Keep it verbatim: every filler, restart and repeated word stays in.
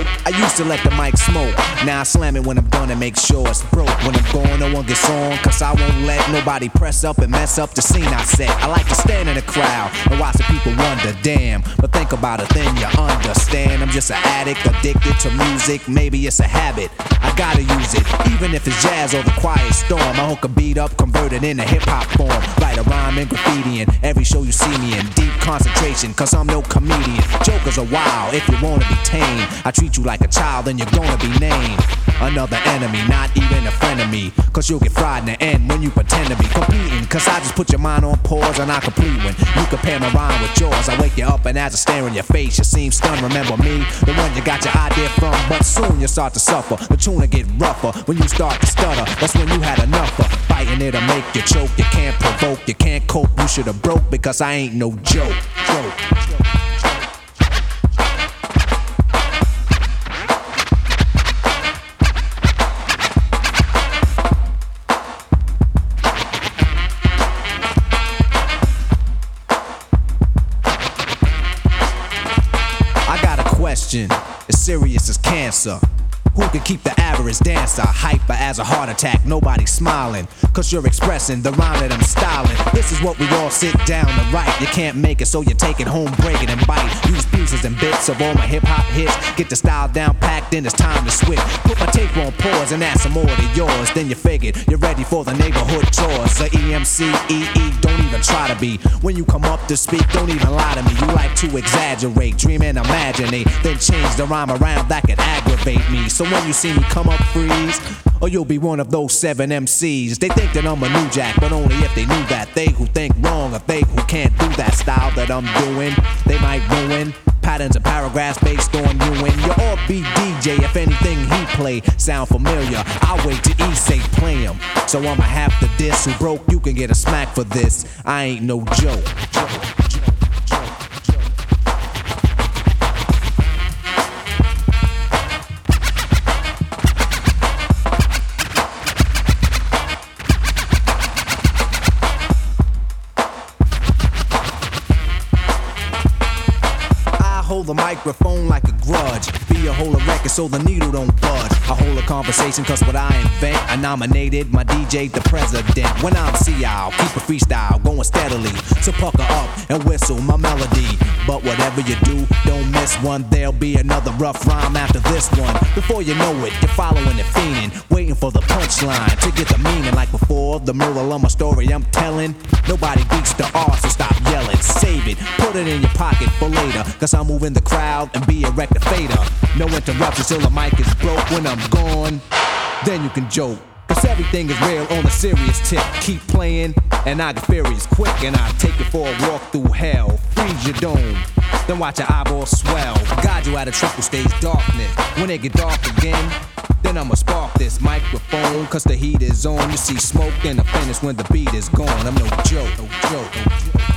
joke. I used to let the mic smoke. Now I slam it when I'm done and make sure it's broke. When I'm gone, no one gets on, cause I won't let nobody press up and mess up the scene I set. I like to stand in the crowd and watch the people wonder, damn. But think about it, then you understand. I'm just an addict, addicted to music. Maybe it's a habit, I gotta use it. Even if it's jazz or the quiet storm, I hook a beat up, convert it into hip-hop form. Write a rhyme and graffiti in every show you see me in. Deep concentration, cause I'm no comedian. Jokers are wild, if you wanna be tame. I treat you like a child and you're gonna be named another enemy, not even a friend of me. Cause you'll get fried in the end when you pretend to be competing. Cause I just put your mind on pause and I complete when you compare my rhyme with yours. I wake you up and as I stare in your face, you seem stunned. Remember me, the one you got your idea from. But soon you start to suffer, the tune will get rougher. When you start to stutter, that's when you had enough of fighting. It'll make you choke, you can't provoke, you can't cope. You should've broke because I ain't no joke. Joke. Question, as serious as cancer. Who can keep the average dancer hyper as a heart attack? Nobody smiling, cause you're expressing the rhyme that I'm styling. This is what we all sit down to write. You can't make it, so you take it home, break it and bite. Use pieces and bits of all my hip-hop hits. Get the style down packed, then it's time to switch. Put my tape on pause and add some more to yours. Then you figured you're ready for the neighborhood chores. The E M C, E E, don't even try to be. When you come up to speak, don't even lie to me. You like to exaggerate, dream and imaginate, then change the rhyme around, that could aggravate me. So when you see me come up, freeze, or you'll be one of those seven M Cs. They think that I'm a new jack, but only if they knew that. They who think wrong, or they who can't do that style that I'm doing, they might ruin patterns and paragraphs based on you. And you're all B D J, if anything he play sound familiar, I'll wait till E say play him. So I'ma have to diss who broke, you can get a smack for this. I ain't no joke. joke. Hold the microphone like a grudge. Be a hold a record so the needle don't budge. I hold a conversation cause what I invent, I nominated my D J the president. When I'm C, I'll keep a freestyle going steadily. So pucker up and whistle my melody. But whatever you do, don't miss one. There'll be another rough rhyme after this one. Before you know it, you're following the fiending, waiting for the punchline to get the meaning. Like before, the moral of my story I'm telling. Nobody beats the R, so stop yelling. Save it, put it in your pocket for later. Cause I'm moving the crowd and be a rectificator. No interruptions till the mic is broke. When I'm gone, then you can joke. Cause everything is real on a serious tip. Keep playing and I get furious quick. And I take it for a walk through hell. Freeze your dome, then watch your eyeballs swell. Guide you out of triple stage darkness. When it get dark again, then I'ma spark this microphone. Cause the heat is on. You see smoke, then the finish when the beat is gone. I'm no joke, no joke, no joke.